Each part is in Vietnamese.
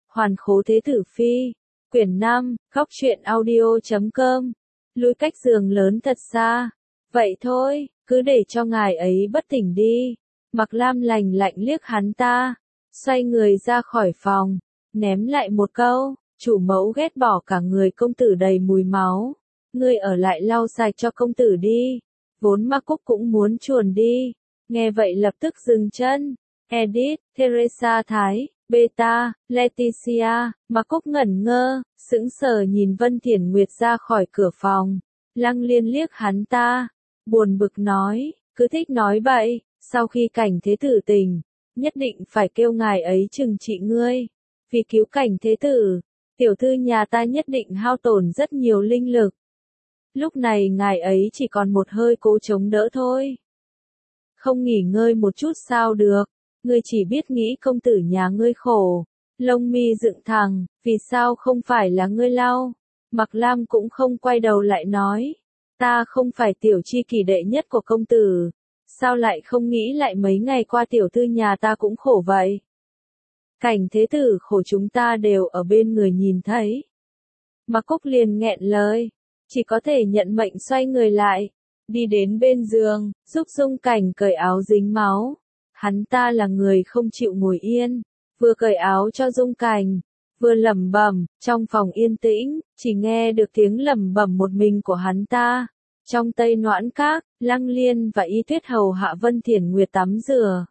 Hoàn khố thế tử phi. Quyển 5, Góc truyện audio.com. Lui cách giường lớn thật xa. Vậy thôi, cứ để cho ngài ấy bất tỉnh đi. Mạc Lam lạnh lạnh liếc hắn ta, xoay người ra khỏi phòng, ném lại một câu, chủ mẫu ghét bỏ cả người công tử đầy mùi máu. Ngươi ở lại lau sạch cho công tử đi. Vốn Mạc Cúc cũng muốn chuồn đi. Nghe vậy lập tức dừng chân. Edith, Teresa Thái, Beta, Leticia, Mạc Cúc ngẩn ngơ, sững sờ nhìn Vân Thiển Nguyệt ra khỏi cửa phòng. Lăng Liên liếc hắn ta, buồn bực nói, cứ thích nói bậy, sau khi Cảnh Thế Tử tỉnh, nhất định phải kêu ngài ấy trừng trị ngươi. Vì cứu Cảnh Thế Tử, tiểu thư nhà ta nhất định hao tổn rất nhiều linh lực. Lúc này ngài ấy chỉ còn một hơi cố chống đỡ thôi. Không nghỉ ngơi một chút sao được, ngươi chỉ biết nghĩ công tử nhà ngươi khổ. Lông mi dựng thẳng, vì sao không phải là ngươi lau? Mạc Lam cũng không quay đầu lại nói, ta không phải tiểu chi kỷ đệ nhất của công tử, sao lại không nghĩ lại mấy ngày qua tiểu thư nhà ta cũng khổ vậy? Cảnh Thế Tử khổ chúng ta đều ở bên người nhìn thấy. Mạc Cúc liền nghẹn lời, chỉ có thể nhận mệnh xoay người lại, đi đến bên giường, giúp Dung Cảnh cởi áo dính máu. Hắn ta là người không chịu ngồi yên, vừa cởi áo cho Dung Cảnh, vừa lẩm bẩm. Trong phòng yên tĩnh, chỉ nghe được tiếng lẩm bẩm một mình của hắn ta. Trong Tây Noãn Các, Lăng Liên và Y Tuyết hầu hạ Vân Thiển Nguyệt tắm rửa.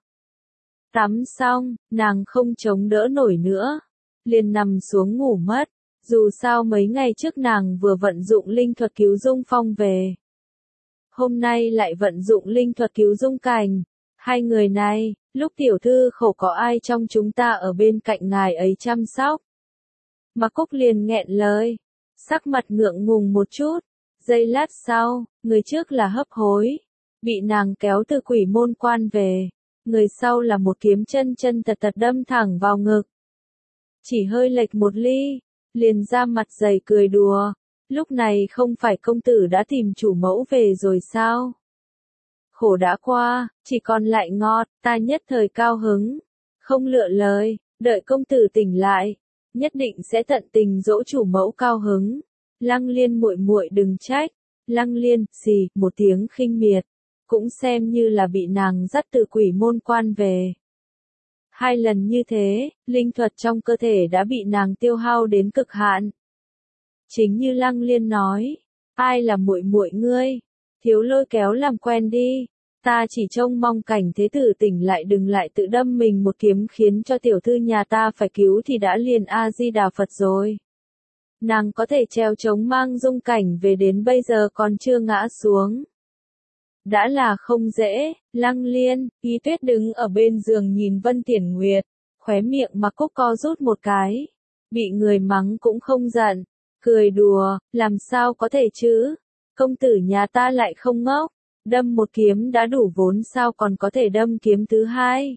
Tắm xong, nàng không chống đỡ nổi nữa, liền nằm xuống ngủ mất. Dù sao mấy ngày trước nàng vừa vận dụng linh thuật cứu Dung Phong về, hôm nay lại vận dụng linh thuật cứu Dung Cảnh. Hai người này, lúc tiểu thư khổ có ai trong chúng ta ở bên cạnh ngài ấy chăm sóc? Mạc Cúc liền nghẹn lời, sắc mặt ngượng ngùng một chút. Giây lát sau, người trước là Hấp Hối, bị nàng kéo từ Quỷ Môn Quan về. Người sau là một kiếm chân chân thật thật đâm thẳng vào ngực. Chỉ hơi lệch một ly, liền ra mặt dày cười đùa. Lúc này không phải công tử đã tìm chủ mẫu về rồi sao? Khổ đã qua, chỉ còn lại ngọt, ta nhất thời cao hứng. Không lựa lời, đợi công tử tỉnh lại, nhất định sẽ tận tình dỗ chủ mẫu cao hứng. Lăng Liên muội muội đừng trách. Lăng Liên, xì, một tiếng khinh miệt, cũng xem như là bị nàng dắt từ Quỷ Môn Quan về. 2 lần như thế, linh thuật trong cơ thể đã bị nàng tiêu hao đến cực hạn. Chính như Lăng Liên nói, ai là muội muội ngươi? Thiếu lôi kéo làm quen đi. Ta chỉ trông mong Cảnh Thế Tử tỉnh lại đừng lại tự đâm mình một kiếm khiến cho tiểu thư nhà ta phải cứu thì đã liền A-di-đà Phật rồi. Nàng có thể treo chống mang Dung Cảnh về đến bây giờ còn chưa ngã xuống. Đã là không dễ. Lăng Liên, Y Tuyết đứng ở bên giường nhìn Vân Thiển Nguyệt, khóe miệng Mạc Cúc co rút một cái. Bị người mắng cũng không giận, cười đùa, làm sao có thể chứ? Công tử nhà ta lại không ngốc, đâm một kiếm đã đủ vốn sao còn có thể đâm kiếm thứ hai?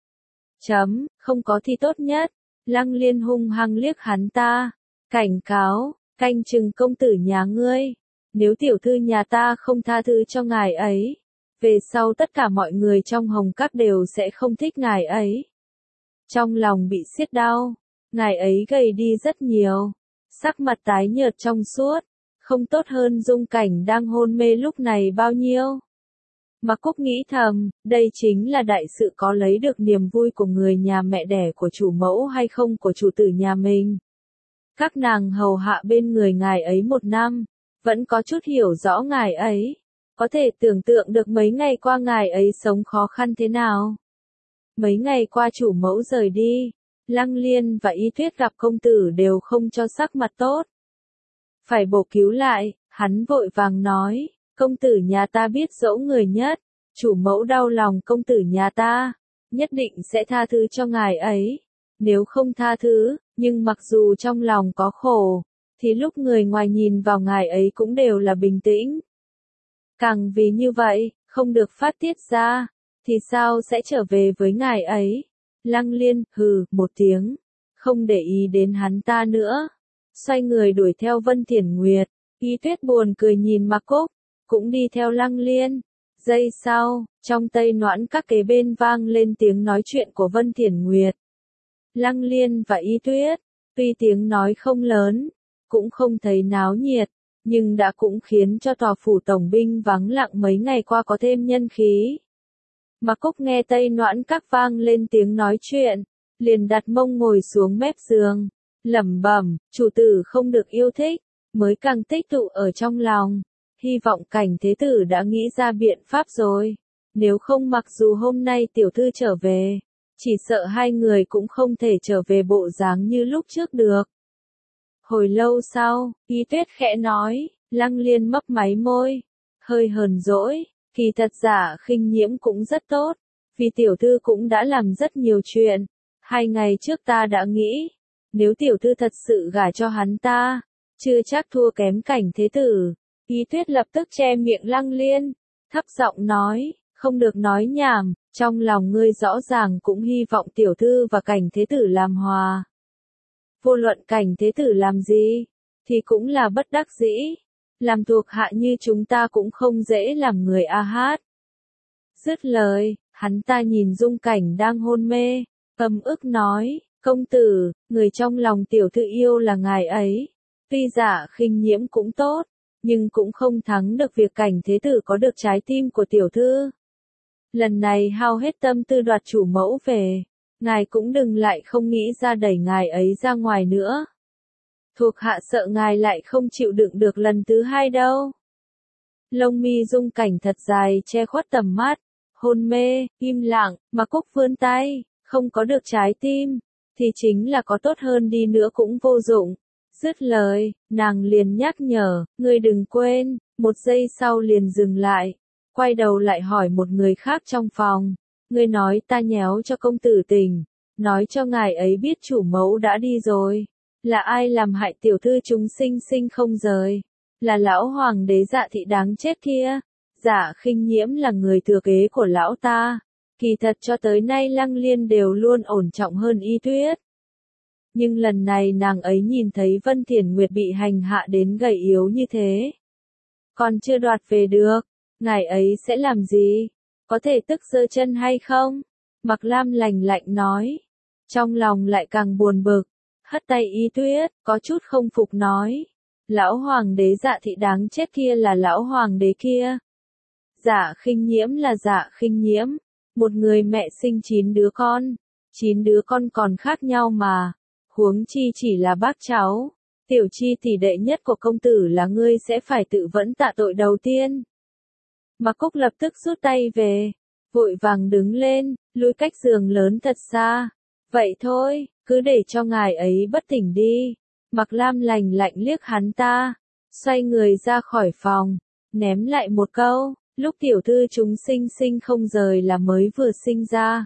Không có thì tốt nhất. Lăng Liên hung hăng liếc hắn ta, cảnh cáo, canh chừng công tử nhà ngươi. Nếu tiểu thư nhà ta không tha thứ cho ngài ấy, về sau tất cả mọi người trong Hồng Các đều sẽ không thích ngài ấy. Trong lòng bị siết đau, ngài ấy gầy đi rất nhiều, sắc mặt tái nhợt trong suốt, không tốt hơn Dung Cảnh đang hôn mê lúc này bao nhiêu. Mạc Cúc nghĩ thầm, đây chính là đại sự có lấy được niềm vui của người nhà mẹ đẻ của chủ mẫu hay không của chủ tử nhà mình. Các nàng hầu hạ bên người ngài ấy 1 năm, vẫn có chút hiểu rõ ngài ấy, có thể tưởng tượng được mấy ngày qua ngài ấy sống khó khăn thế nào. Mấy ngày qua chủ mẫu rời đi, Lăng Liên và Y Tuyết gặp công tử đều không cho sắc mặt tốt. Phải bổ cứu lại, hắn vội vàng nói, công tử nhà ta biết dỗ người nhất, chủ mẫu đau lòng công tử nhà ta, nhất định sẽ tha thứ cho ngài ấy. Nếu không tha thứ, nhưng mặc dù trong lòng có khổ, thì lúc người ngoài nhìn vào ngài ấy cũng đều là bình tĩnh. Càng vì như vậy, không được phát tiết ra, thì sao sẽ trở về với ngài ấy? Lăng Liên, hừ, một tiếng, không để ý đến hắn ta nữa. Xoay người đuổi theo Vân Thiển Nguyệt. Y Tuyết buồn cười nhìn Mạc Cúc, cũng đi theo Lăng Liên. Giây sau, trong Tây Noãn Các kế bên vang lên tiếng nói chuyện của Vân Thiển Nguyệt. Lăng Liên và Y Tuyết, Tuy tiếng nói không lớn, cũng không thấy náo nhiệt, nhưng đã cũng khiến cho tòa phủ tổng binh vắng lặng mấy ngày qua có thêm nhân khí. Mạc Cúc nghe Tây Noãn Các vang lên tiếng nói chuyện, liền đặt mông ngồi xuống mép giường, lẩm bẩm, chủ tử không được yêu thích, mới càng tích tụ ở trong lòng. Hy vọng Cảnh Thế Tử đã nghĩ ra biện pháp rồi. Nếu không mặc dù hôm nay tiểu thư trở về, chỉ sợ hai người cũng không thể trở về bộ dáng như lúc trước được. Hồi lâu sau, Y Tuyết khẽ nói, Lăng Liên mấp máy môi, hơi hờn dỗi, kỳ thật Dạ Khinh Nhiễm cũng rất tốt, vì tiểu thư cũng đã làm rất nhiều chuyện. 2 ngày trước ta đã nghĩ, nếu tiểu thư thật sự gả cho hắn ta, chưa chắc thua kém Cảnh Thế Tử. Y Tuyết lập tức che miệng Lăng Liên, thấp giọng nói, không được nói nhảm, trong lòng ngươi rõ ràng cũng hy vọng tiểu thư và Cảnh Thế Tử làm hòa. Vô luận Cảnh Thế Tử làm gì, thì cũng là bất đắc dĩ, làm thuộc hạ như chúng ta cũng không dễ làm người a hát. Dứt lời, hắn ta nhìn Dung Cảnh đang hôn mê, ấm ức nói, công tử, người trong lòng tiểu thư yêu là ngài ấy, tuy Dạ Khinh Nhiễm cũng tốt, nhưng cũng không thắng được việc Cảnh Thế Tử có được trái tim của tiểu thư. Lần này hao hết tâm tư đoạt chủ mẫu về, ngài cũng đừng lại không nghĩ ra đẩy ngài ấy ra ngoài nữa. Thuộc hạ sợ ngài lại không chịu đựng được lần thứ 2 đâu. Lông mi Dung Cảnh thật dài che khuất tầm mắt, hôn mê, im lặng, mà Cúc vươn tay, không có được trái tim, thì chính là có tốt hơn đi nữa cũng vô dụng. Dứt lời, nàng liền nhắc nhở, ngươi đừng quên, 1 giây sau liền dừng lại, quay đầu lại hỏi một người khác trong phòng, ngươi nói ta nhéo cho công tử tình, nói cho ngài ấy biết chủ mẫu đã đi rồi, là ai làm hại tiểu thư chúng sinh sinh không rời, là lão hoàng đế Dạ thị đáng chết kia, Dạ Khinh Nhiễm là người thừa kế của lão ta, kỳ thật cho tới nay Lăng Liên đều luôn ổn trọng hơn Y Tuyết. Nhưng lần này nàng ấy nhìn thấy Vân Thiển Nguyệt bị hành hạ đến gầy yếu như thế. Còn chưa đoạt về được, ngài ấy sẽ làm gì? Có thể tức giơ chân hay không? Mạc Lam lạnh lạnh nói. Trong lòng lại càng buồn bực, hất tay Y Tuyết, có chút không phục nói. Lão hoàng đế Dạ thị đáng chết kia là lão hoàng đế kia. Dạ Khinh Nhiễm là Dạ Khinh Nhiễm, một người mẹ sinh 9 đứa con. 9 đứa con còn khác nhau mà. Huống chi chỉ là bác cháu, tiểu chi tỷ đệ nhất của công tử là ngươi sẽ phải tự vẫn tạ tội đầu tiên. Mạc Cúc lập tức rút tay về, vội vàng đứng lên, lùi cách giường lớn thật xa. Vậy thôi, cứ để cho ngài ấy bất tỉnh đi. Mạc Lam lạnh lạnh liếc hắn ta, xoay người ra khỏi phòng, ném lại một câu, lúc tiểu thư chúng sinh sinh không rời là mới vừa sinh ra.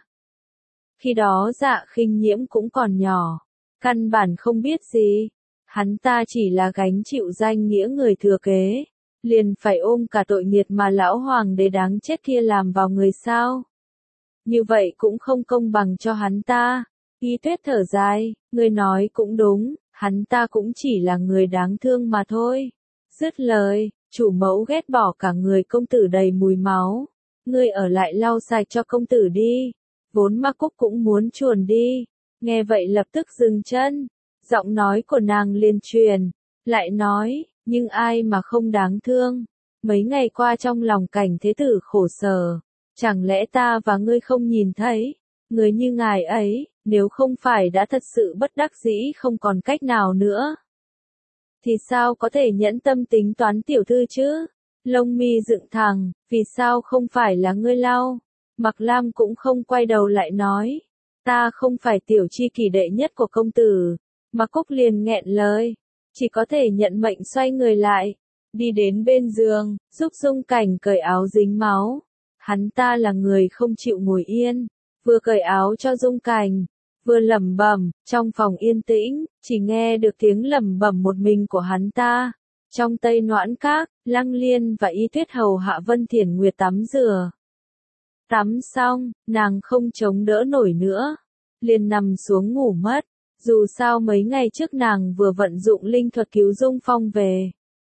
Khi đó Dạ Khinh Nhiễm cũng còn nhỏ. Căn bản không biết gì, hắn ta chỉ là gánh chịu danh nghĩa người thừa kế, liền phải ôm cả tội nghiệt mà lão hoàng đế đáng chết kia làm vào người sao. Như vậy cũng không công bằng cho hắn ta. Y Tuyết thở dài, người nói cũng đúng, hắn ta cũng chỉ là người đáng thương mà thôi. Dứt lời, chủ mẫu ghét bỏ cả người công tử đầy mùi máu, ngươi ở lại lau sạch cho công tử đi. Vốn Mạc Cúc cũng muốn chuồn đi. Nghe vậy lập tức dừng chân, giọng nói của nàng liền truyền, lại nói, nhưng ai mà không đáng thương, mấy ngày qua trong lòng Cảnh Thế Tử khổ sở, chẳng lẽ ta và ngươi không nhìn thấy, người như ngài ấy, nếu không phải đã thật sự bất đắc dĩ không còn cách nào nữa, thì sao có thể nhẫn tâm tính toán tiểu thư chứ? Lông mi dựng thẳng, vì sao không phải là ngươi lau? Mạc Lam cũng không quay đầu lại nói. Ta không phải tiểu chi kỳ đệ nhất của công tử. Mạc Cúc liền nghẹn lời, chỉ có thể nhận mệnh xoay người lại, đi đến bên giường, giúp Dung Cảnh cởi áo dính máu. Hắn ta là người không chịu ngồi yên, vừa cởi áo cho Dung Cảnh, vừa lẩm bẩm, trong phòng yên tĩnh, chỉ nghe được tiếng lẩm bẩm một mình của hắn ta. Trong Tây Noãn Các, Lăng Liên và Y Tuyết hầu hạ Vân Thiển Nguyệt tắm rửa. Tắm xong, nàng không chống đỡ nổi nữa, liền nằm xuống ngủ mất. Dù sao mấy ngày trước nàng vừa vận dụng linh thuật cứu Dung Phong về.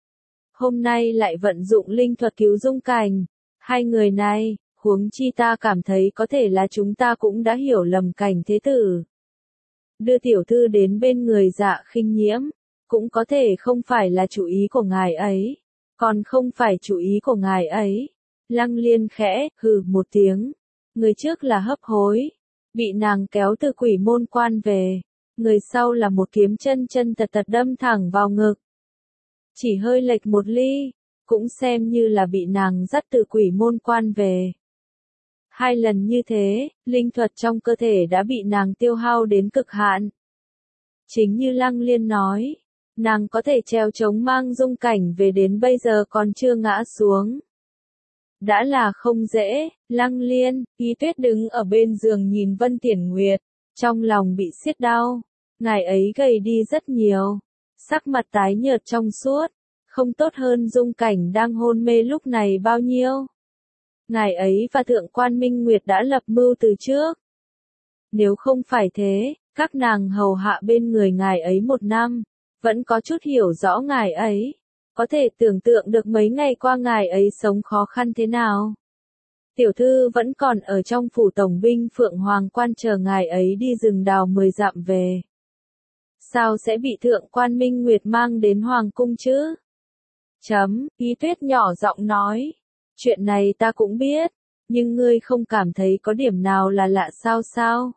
Hôm nay lại vận dụng linh thuật cứu Dung Cảnh. Hai người này, huống chi ta cảm thấy có thể là chúng ta cũng đã hiểu lầm Cảnh Thế Tử. đưa tiểu thư đến bên người Dạ Khinh Nhiễm, cũng có thể không phải là chủ ý của ngài ấy, còn không phải chủ ý của ngài ấy. Lăng Liên khẽ hừ một tiếng, người trước là hấp hối, bị nàng kéo từ Quỷ Môn Quan về, người sau là một kiếm chân chân thật thật đâm thẳng vào ngực. Chỉ hơi lệch một ly, cũng xem như là bị nàng dắt từ Quỷ Môn Quan về. 2 lần như thế, linh thuật trong cơ thể đã bị nàng tiêu hao đến cực hạn. Chính như Lăng Liên nói, nàng có thể trèo chống mang Dung Cảnh về đến bây giờ còn chưa ngã xuống. Đã là không dễ. Lăng Liên, Y Tuyết đứng ở bên giường nhìn Vân Tiển Nguyệt, trong lòng bị siết đau. Ngài ấy gầy đi rất nhiều, sắc mặt tái nhợt trong suốt, không tốt hơn Dung Cảnh đang hôn mê lúc này bao nhiêu. Ngài ấy và Thượng quan Minh Nguyệt đã lập mưu từ trước. Nếu không phải thế, các nàng hầu hạ bên người ngài ấy 1 năm, vẫn có chút hiểu rõ ngài ấy. Có thể tưởng tượng được mấy ngày qua ngài ấy sống khó khăn thế nào. Tiểu thư vẫn còn ở trong phủ tổng binh Phượng Hoàng Quan chờ ngài ấy đi rừng đào 10 dặm về. Sao sẽ bị Thượng quan Minh Nguyệt mang đến Hoàng cung chứ? Y Tuyết nhỏ giọng nói. Chuyện này ta cũng biết, nhưng ngươi không cảm thấy có điểm nào là lạ sao?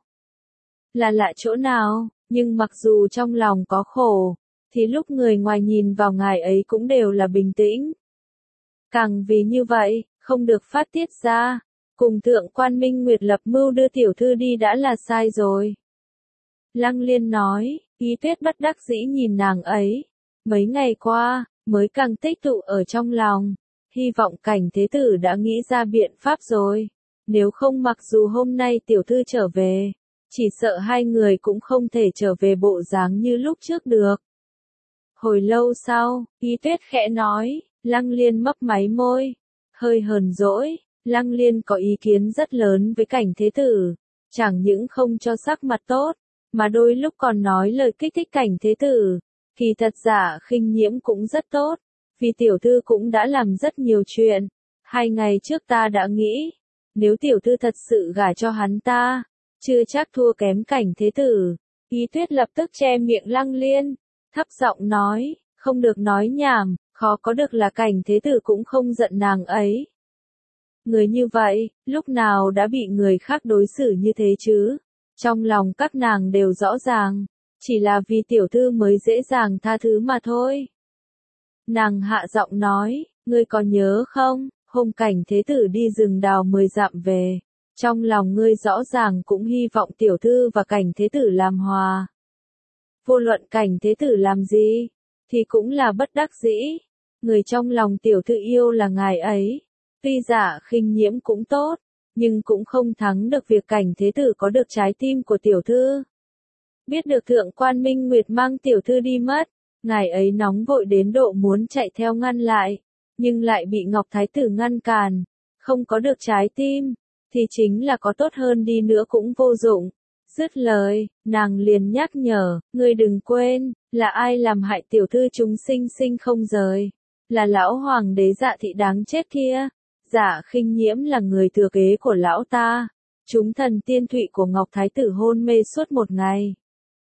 Là lạ chỗ nào, nhưng mặc dù trong lòng có khổ, thì lúc người ngoài nhìn vào ngài ấy cũng đều là bình tĩnh. Càng vì như vậy, không được phát tiết ra, cùng Thượng quan Minh Nguyệt lập mưu đưa tiểu thư đi đã là sai rồi. Lăng Liên nói, Y Tuyết bất đắc dĩ nhìn nàng ấy, mấy ngày qua, mới càng tích tụ ở trong lòng, hy vọng Cảnh Thế Tử đã nghĩ ra biện pháp rồi, nếu không mặc dù hôm nay tiểu thư trở về, chỉ sợ 2 người cũng không thể trở về bộ dáng như lúc trước được. Hồi lâu sau, Y Tuyết khẽ nói, Lăng Liên mấp máy môi, hơi hờn dỗi. Lăng Liên có ý kiến rất lớn với Cảnh Thế Tử, chẳng những không cho sắc mặt tốt, mà đôi lúc còn nói lời kích thích Cảnh Thế Tử. Kỳ thật Dạ Khinh Nhiễm cũng rất tốt, vì tiểu thư cũng đã làm rất nhiều chuyện. 2 ngày trước ta đã nghĩ, nếu tiểu thư thật sự gả cho hắn ta, chưa chắc thua kém Cảnh Thế Tử. Y Tuyết lập tức che miệng Lăng Liên, thấp giọng nói, không được nói nhảm, khó có được là Cảnh Thế Tử cũng không giận nàng ấy. Người như vậy, lúc nào đã bị người khác đối xử như thế chứ? Trong lòng các nàng đều rõ ràng, chỉ là vì tiểu thư mới dễ dàng tha thứ mà thôi. Nàng hạ giọng nói, ngươi có nhớ không, hôm Cảnh Thế Tử đi rừng đào 10 dặm về, trong lòng ngươi rõ ràng cũng hy vọng tiểu thư và Cảnh Thế Tử làm hòa. Vô luận Cảnh Thế Tử làm gì, thì cũng là bất đắc dĩ. Người trong lòng tiểu thư yêu là ngài ấy. Tuy Dạ Khinh Nhiễm cũng tốt, nhưng cũng không thắng được việc Cảnh Thế Tử có được trái tim của tiểu thư. Biết được Thượng quan Minh Nguyệt mang tiểu thư đi mất, ngài ấy nóng vội đến độ muốn chạy theo ngăn lại, nhưng lại bị Ngọc Thái Tử ngăn cản. Không có được trái tim, thì chính là có tốt hơn đi nữa cũng vô dụng. Dứt lời, nàng liền nhắc nhở, ngươi đừng quên, là ai làm hại tiểu thư chúng sinh sinh không rời. Là lão hoàng đế Dạ thị đáng chết kia. Dạ Khinh Nhiễm là người thừa kế của lão ta, chúng thần tiên thụy của Ngọc Thái Tử hôn mê suốt 1 ngày.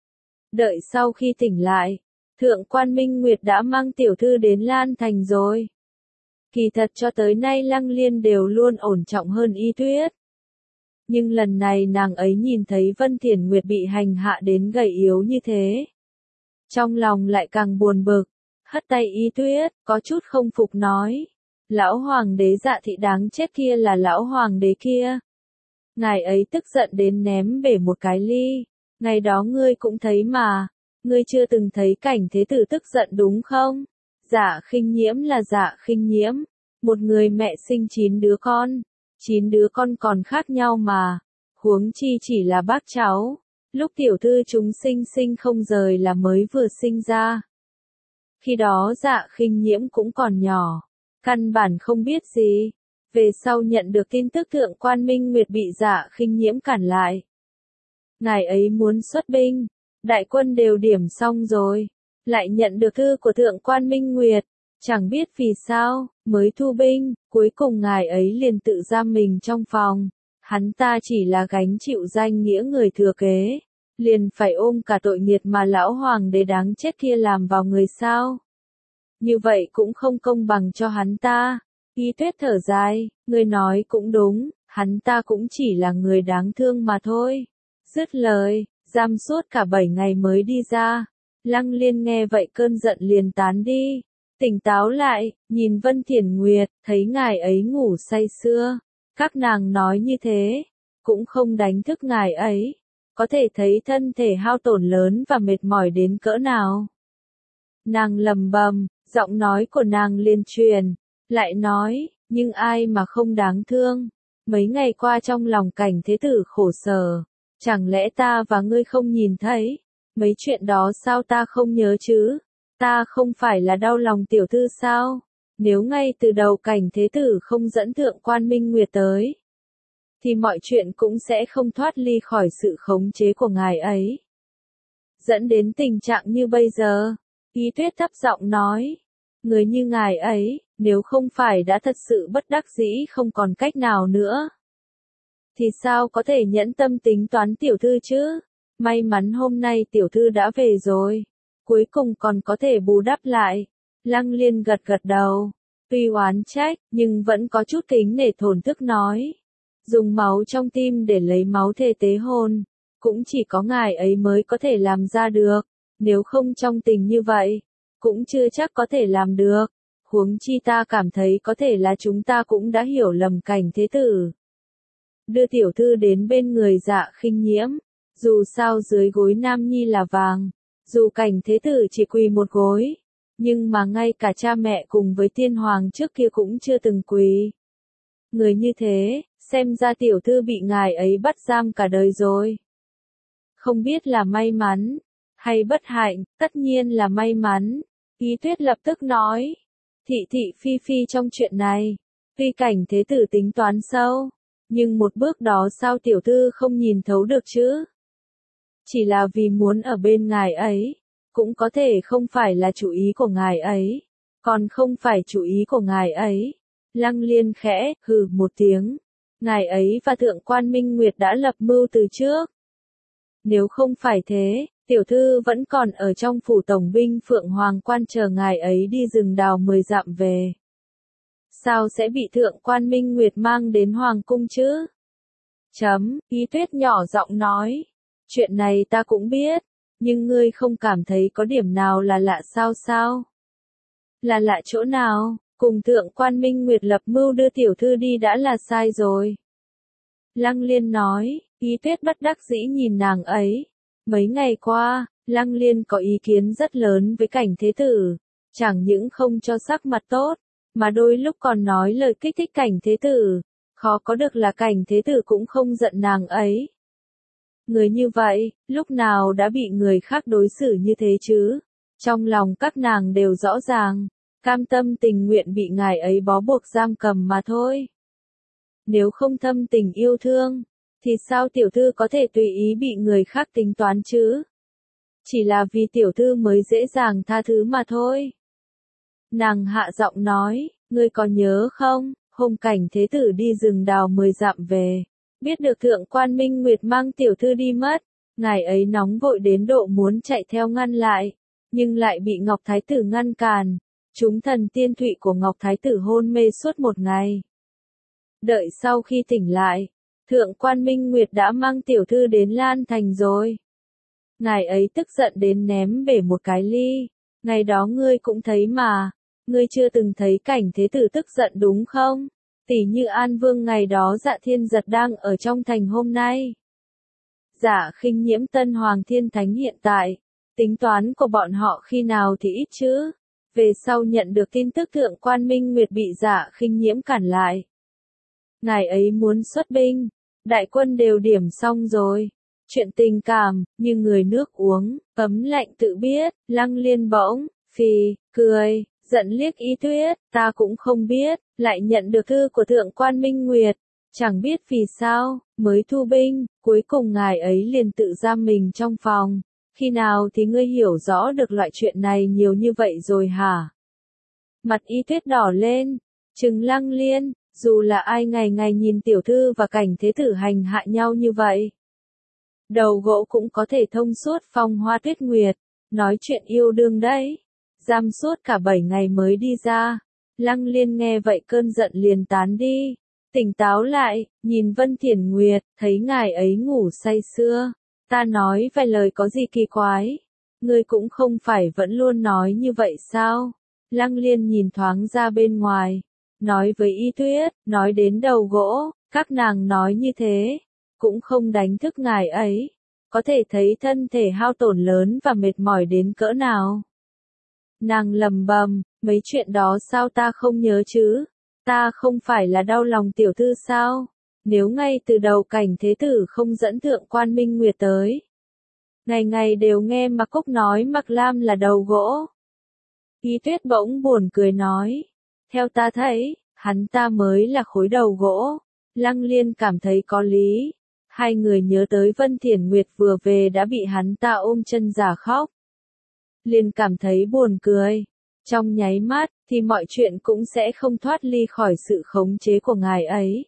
Đợi sau khi tỉnh lại, Thượng quan Minh Nguyệt đã mang tiểu thư đến Lan Thành rồi. Kỳ thật cho tới nay Lăng Liên đều luôn ổn trọng hơn Y Tuyết. Nhưng lần này nàng ấy nhìn thấy Vân Tiển Nguyệt bị hành hạ đến gầy yếu như thế. Trong lòng lại càng buồn bực, hất tay Y Tuyết, có chút không phục nói. Lão hoàng đế Dạ thị đáng chết kia là lão hoàng đế kia. Ngài ấy tức giận đến ném bể một cái ly. Ngày đó ngươi cũng thấy mà. Ngươi chưa từng thấy Cảnh Thế Tử tức giận đúng không? Dạ Khinh Nhiễm là Dạ Khinh Nhiễm. Một người mẹ sinh 9 đứa con. 9 đứa con còn khác nhau mà. Huống chi chỉ là bác cháu. Lúc tiểu thư chúng sinh sinh không rời là mới vừa sinh ra. Khi đó Dạ Khinh Nhiễm cũng còn nhỏ. Căn bản không biết gì. Về sau nhận được tin tức Thượng quan Minh Nguyệt bị Dạ Khinh Nhiễm cản lại. Ngài ấy muốn xuất binh. Đại quân đều điểm xong rồi. Lại nhận được thư của Thượng quan Minh Nguyệt. Chẳng biết vì sao, mới thu binh, cuối cùng ngài ấy liền tự giam mình trong phòng. Hắn ta chỉ là gánh chịu danh nghĩa người thừa kế. liền phải ôm cả tội nghiệt mà lão hoàng đế đáng chết kia làm vào người sao? Như vậy cũng không công bằng cho hắn ta. Y Tuyết thở dài, ngươi nói cũng đúng, hắn ta cũng chỉ là người đáng thương mà thôi. Dứt lời, giam suốt cả 7 ngày mới đi ra. Lăng Liên nghe vậy cơn giận liền tán đi. Tỉnh táo lại, nhìn Vân Thiển Nguyệt, thấy ngài ấy ngủ say sưa. Các nàng nói như thế, cũng không đánh thức ngài ấy. Có thể thấy thân thể hao tổn lớn và mệt mỏi đến cỡ nào. Nàng lầm bầm, giọng nói của nàng liên truyền, lại nói, nhưng ai mà không đáng thương. Mấy ngày qua trong lòng Cảnh Thế Tử khổ sở, chẳng lẽ ta và ngươi không nhìn thấy? Mấy chuyện đó sao ta không nhớ chứ? Ta không phải là đau lòng tiểu thư sao? Nếu ngay từ đầu Cảnh Thế Tử không dẫn Thượng Quan Minh Nguyệt tới, thì mọi chuyện cũng sẽ không thoát ly khỏi sự khống chế của ngài ấy. Dẫn đến tình trạng như bây giờ, Y Tuyết thấp giọng nói, người như ngài ấy, nếu không phải đã thật sự bất đắc dĩ không còn cách nào nữa, thì sao có thể nhẫn tâm tính toán tiểu thư chứ? May mắn hôm nay tiểu thư đã về rồi, cuối cùng còn có thể bù đắp lại. Lăng Liên gật gật đầu, tuy oán trách, nhưng vẫn có chút kính nể thổn thức nói. Dùng máu trong tim để lấy máu thề tế hôn, cũng chỉ có ngài ấy mới có thể làm ra được, nếu không trong tình như vậy, cũng chưa chắc có thể làm được. Huống chi ta cảm thấy có thể là chúng ta cũng đã hiểu lầm Cảnh Thế Tử. Đưa tiểu thư đến bên người Dạ Khinh Nhiễm, dù sao dưới gối Nam Nhi là vàng, dù Cảnh Thế Tử chỉ quỳ một gối, nhưng mà ngay cả cha mẹ cùng với tiên hoàng trước kia cũng chưa từng quỳ. Người như thế, xem ra tiểu thư bị ngài ấy bắt giam cả đời rồi. Không biết là may mắn, hay bất hạnh, tất nhiên là may mắn. Y Tuyết lập tức nói, thị thị phi phi trong chuyện này, tuy Cảnh Thế Tử tính toán sâu, nhưng một bước đó sao tiểu thư không nhìn thấu được chứ? Chỉ là vì muốn ở bên ngài ấy, cũng có thể không phải là chủ ý của ngài ấy, còn không phải chủ ý của ngài ấy. Lăng Liên khẽ, hừ một tiếng, ngài ấy và Thượng Quan Minh Nguyệt đã lập mưu từ trước. Nếu không phải thế, tiểu thư vẫn còn ở trong phủ tổng binh Phượng Hoàng Quan chờ ngài ấy đi rừng đào 10 dặm về. Sao sẽ bị Thượng Quan Minh Nguyệt mang đến Hoàng cung chứ? Y Tuyết nhỏ giọng nói, chuyện này ta cũng biết, nhưng ngươi không cảm thấy có điểm nào là lạ sao? Là lạ chỗ nào? Cùng Thượng Quan Minh Nguyệt lập mưu đưa tiểu thư đi đã là sai rồi. Lăng Liên nói, Y Tuyết bất đắc dĩ nhìn nàng ấy. Mấy ngày qua, Lăng Liên có ý kiến rất lớn với Cảnh Thế Tử, chẳng những không cho sắc mặt tốt, mà đôi lúc còn nói lời kích thích Cảnh Thế Tử, khó có được là Cảnh Thế Tử cũng không giận nàng ấy. Người như vậy, lúc nào đã bị người khác đối xử như thế chứ? Trong lòng các nàng đều rõ ràng, cam tâm tình nguyện bị ngài ấy bó buộc giam cầm mà thôi. Nếu không thâm tình yêu thương, thì sao tiểu thư có thể tùy ý bị người khác tính toán chứ? Chỉ là vì tiểu thư mới dễ dàng tha thứ mà thôi. Nàng hạ giọng nói, ngươi có nhớ không, hôm Cảnh Thế Tử đi rừng đào 10 dặm về, biết được Thượng Quan Minh Nguyệt mang tiểu thư đi mất, ngài ấy nóng vội đến độ muốn chạy theo ngăn lại, nhưng lại bị Ngọc Thái Tử ngăn cản. Chúng thần tiên thụy của Ngọc Thái Tử hôn mê suốt một ngày. Đợi sau khi tỉnh lại, Thượng Quan Minh Nguyệt đã mang tiểu thư đến Lan Thành rồi. Ngài ấy tức giận đến ném bể một cái ly. Ngày đó ngươi cũng thấy mà, ngươi chưa từng thấy Cảnh Thế Tử tức giận đúng không? Tỉ như An Vương ngày đó Dạ Thiên Giật đang ở trong thành hôm nay. Dạ Khinh Nhiễm Tân Hoàng Thiên Thánh hiện tại, tính toán của bọn họ khi nào thì ít chứ? Về sau nhận được tin tức Thượng Quan Minh Nguyệt bị Dạ Khinh Nhiễm cản lại. Ngài ấy muốn xuất binh, đại quân đều điểm xong rồi. Chuyện tình cảm, như người nước uống, ấm lạnh tự biết. Lăng Liên bỗng, cười, giận liếc Y Tuyết, ta cũng không biết, lại nhận được thư của Thượng Quan Minh Nguyệt. Chẳng biết vì sao, mới thu binh, cuối cùng ngài ấy liền tự giam mình trong phòng. Khi nào thì ngươi hiểu rõ được loại chuyện này nhiều như vậy rồi hả? Mặt Y Tuyết đỏ lên, trừng Lăng Liên, dù là ai ngày ngày nhìn tiểu thư và Cảnh Thế Tử hành hạ nhau như vậy. đầu gỗ cũng có thể thông suốt phong hoa tuyết nguyệt, nói chuyện yêu đương đấy. Giam suốt cả 7 ngày mới đi ra. Lăng Liên nghe vậy cơn giận liền tán đi. Tỉnh táo lại, nhìn Vân Thiển Nguyệt, thấy ngài ấy ngủ say sưa. Ta nói vài lời có gì kỳ quái. Ngươi cũng không phải vẫn luôn nói như vậy sao? Lăng Liên nhìn thoáng ra bên ngoài. Nói với Y Tuyết, nói đến đầu gỗ, các nàng nói như thế. Cũng không đánh thức ngài ấy. Có thể thấy thân thể hao tổn lớn và mệt mỏi đến cỡ nào. Nàng lầm bầm, mấy chuyện đó sao ta không nhớ chứ? Ta không phải là đau lòng tiểu thư sao? Nếu ngay từ đầu Cảnh Thế Tử không dẫn Thượng Quan Minh Nguyệt tới. Ngày ngày đều nghe Mạc Cúc nói Mạc Lam là đầu gỗ. Y Tuyết bỗng buồn cười nói. Theo ta thấy, hắn ta mới là khối đầu gỗ. Lăng Liên cảm thấy có lý. Hai người nhớ tới Vân Thiển Nguyệt vừa về đã bị hắn ta ôm chân giả khóc. Liền cảm thấy buồn cười. Trong nháy mắt, thì mọi chuyện cũng sẽ không thoát ly khỏi sự khống chế của ngài ấy.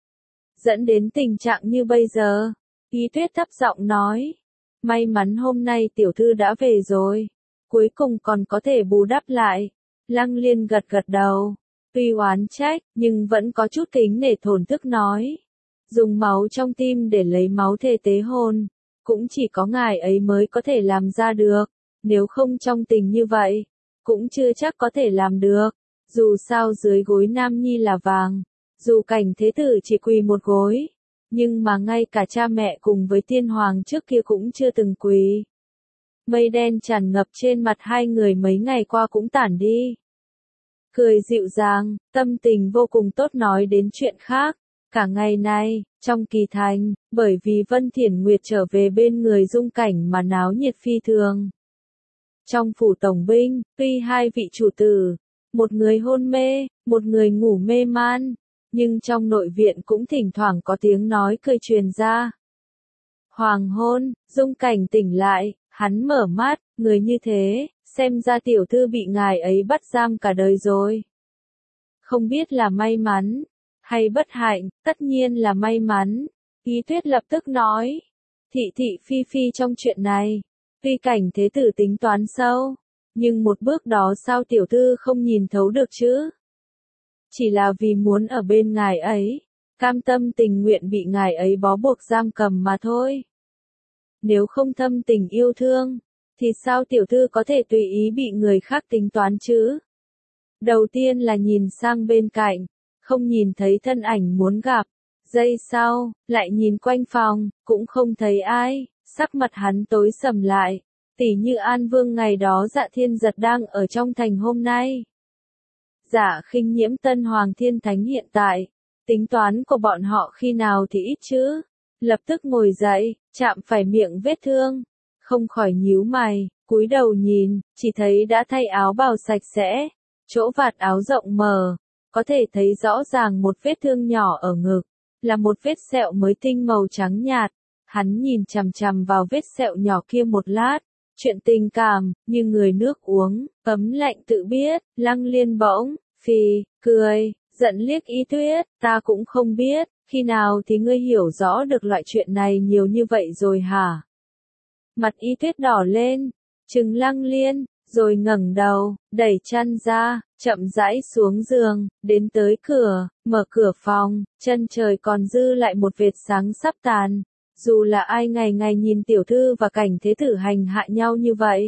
Dẫn đến tình trạng như bây giờ. Y Tuyết thấp giọng nói. May mắn hôm nay tiểu thư đã về rồi. Cuối cùng còn có thể bù đắp lại. Lăng Liên gật gật đầu. Tuy oán trách, nhưng vẫn có chút kính nể thổn thức nói. Dùng máu trong tim để lấy máu thề tế hôn. Cũng chỉ có ngài ấy mới có thể làm ra được. Nếu không trong tình như vậy, cũng chưa chắc có thể làm được. Dù sao dưới gối nam nhi là vàng. Dù Cảnh Thế Tử chỉ quỳ một gối. Nhưng mà ngay cả cha mẹ cùng với tiên hoàng trước kia cũng chưa từng quỳ. Mây đen tràn ngập trên mặt hai người mấy ngày qua cũng tản đi. Cười dịu dàng, tâm tình vô cùng tốt nói đến chuyện khác. Cả ngày nay, trong kỳ thành, bởi vì Vân Thiển Nguyệt trở về bên người Dung Cảnh mà náo nhiệt phi thường. Trong phủ tổng binh, tuy hai vị chủ tử, một người hôn mê, một người ngủ mê man, nhưng trong nội viện cũng thỉnh thoảng có tiếng nói cười truyền ra. Hoàng hôn, Dung Cảnh tỉnh lại, hắn mở mắt, người như thế, xem ra tiểu thư bị ngài ấy bắt giam cả đời rồi. Không biết là may mắn, hay bất hạnh, tất nhiên là may mắn. Y Tuyết lập tức nói, thị thị phi phi trong chuyện này, tuy Cảnh Thế Tử tính toán sâu, nhưng một bước đó sao tiểu thư không nhìn thấu được chứ? Chỉ là vì muốn ở bên ngài ấy, cam tâm tình nguyện bị ngài ấy bó buộc giam cầm mà thôi. Nếu không thâm tình yêu thương, thì sao tiểu thư có thể tùy ý bị người khác tính toán chứ? Đầu tiên là nhìn sang bên cạnh, không nhìn thấy thân ảnh muốn gặp. Giây sau, lại nhìn quanh phòng, cũng không thấy ai, sắc mặt hắn tối sầm lại. Tỉ như An Vương ngày đó Dạ Thiên Giật đang ở trong thành hôm nay. Dạ Khinh Nhiễm Tân Hoàng Thiên Thánh hiện tại, tính toán của bọn họ khi nào thì ít chứ. Lập tức ngồi dậy, chạm phải miệng vết thương, không khỏi nhíu mày, cúi đầu nhìn, chỉ thấy đã thay áo bào sạch sẽ, chỗ vạt áo rộng mở, có thể thấy rõ ràng một vết thương nhỏ ở ngực, là một vết sẹo mới tinh màu trắng nhạt. Hắn nhìn chằm chằm vào vết sẹo nhỏ kia một lát, chuyện tình cảm, như người nước uống, ấm lạnh tự biết. Lăng Liên bỗng, cười, giận liếc Y Tuyết, ta cũng không biết, khi nào thì ngươi hiểu rõ được loại chuyện này nhiều như vậy rồi hả? Mặt Y Tuyết đỏ lên, trừng Lăng Liên, rồi ngẩng đầu, đẩy chăn ra, chậm rãi xuống giường, đến tới cửa, mở cửa phòng, chân trời còn dư lại một vệt sáng sắp tàn. Dù là ai ngày ngày nhìn tiểu thư và Cảnh Thế Tử hành hạ nhau như vậy,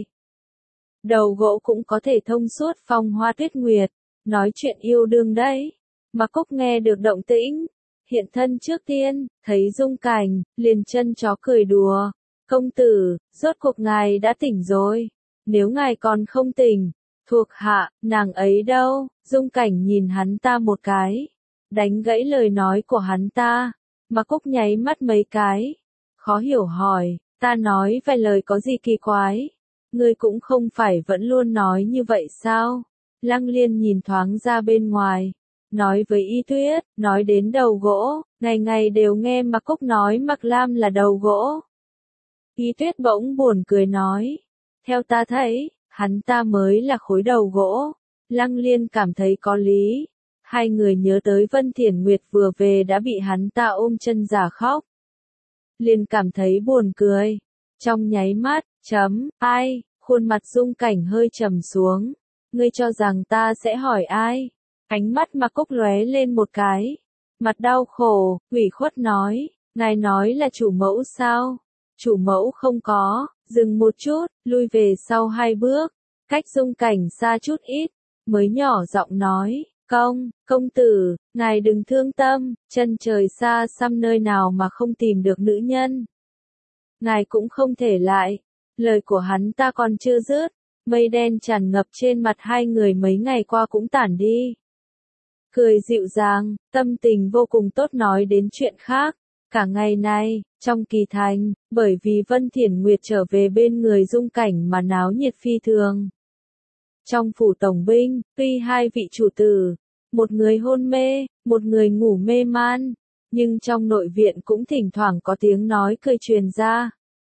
đầu gỗ cũng có thể thông suốt phong hoa tuyết nguyệt, nói chuyện yêu đương đấy. Mà Cúc nghe được động tĩnh, hiện thân trước tiên, thấy Dung Cảnh, liền chân chó cười đùa. Công tử, rốt cuộc ngài đã tỉnh rồi. Nếu ngài còn không tỉnh, thuộc hạ, nàng ấy đâu? Dung Cảnh nhìn hắn ta một cái, đánh gãy lời nói của hắn ta. Mà Cúc nháy mắt mấy cái, khó hiểu hỏi, ta nói vài lời có gì kỳ quái? Ngươi cũng không phải vẫn luôn nói như vậy sao? Lăng Liên nhìn thoáng ra bên ngoài, nói với Y Tuyết, nói đến đầu gỗ, ngày ngày đều nghe Mạc Cúc nói Mạc Lam là đầu gỗ. Y Tuyết bỗng buồn cười nói, theo ta thấy, hắn ta mới là khối đầu gỗ. Lăng Liên cảm thấy có lý. Hai người nhớ tới Vân Thiển Nguyệt vừa về đã bị hắn ta ôm chân giả khóc. liền cảm thấy buồn cười. Trong nháy mắt, ai, khuôn mặt Dung Cảnh hơi trầm xuống. Ngươi cho rằng ta sẽ hỏi ai? Ánh mắt Mạc Cúc lóe lên một cái. Mặt đau khổ, ủy khuất nói, ngài nói là chủ mẫu sao? Chủ mẫu không có, dừng một chút, lui về sau 2 bước, cách Dung Cảnh xa chút ít, mới nhỏ giọng nói, công tử, ngài đừng thương tâm, chân trời xa xăm nơi nào mà không tìm được nữ nhân. Ngài cũng không thể lại, lời của hắn ta còn chưa dứt, mây đen tràn ngập trên mặt hai người mấy ngày qua cũng tản đi. Cười dịu dàng, tâm tình vô cùng tốt nói đến chuyện khác. Cả ngày nay, trong kỳ thành, bởi vì Vân Thiển Nguyệt trở về bên người Dung Cảnh mà náo nhiệt phi thường. Trong phủ tổng binh, tuy 2 vị chủ tử, một người hôn mê, một người ngủ mê man, nhưng trong nội viện cũng thỉnh thoảng có tiếng nói cười truyền ra.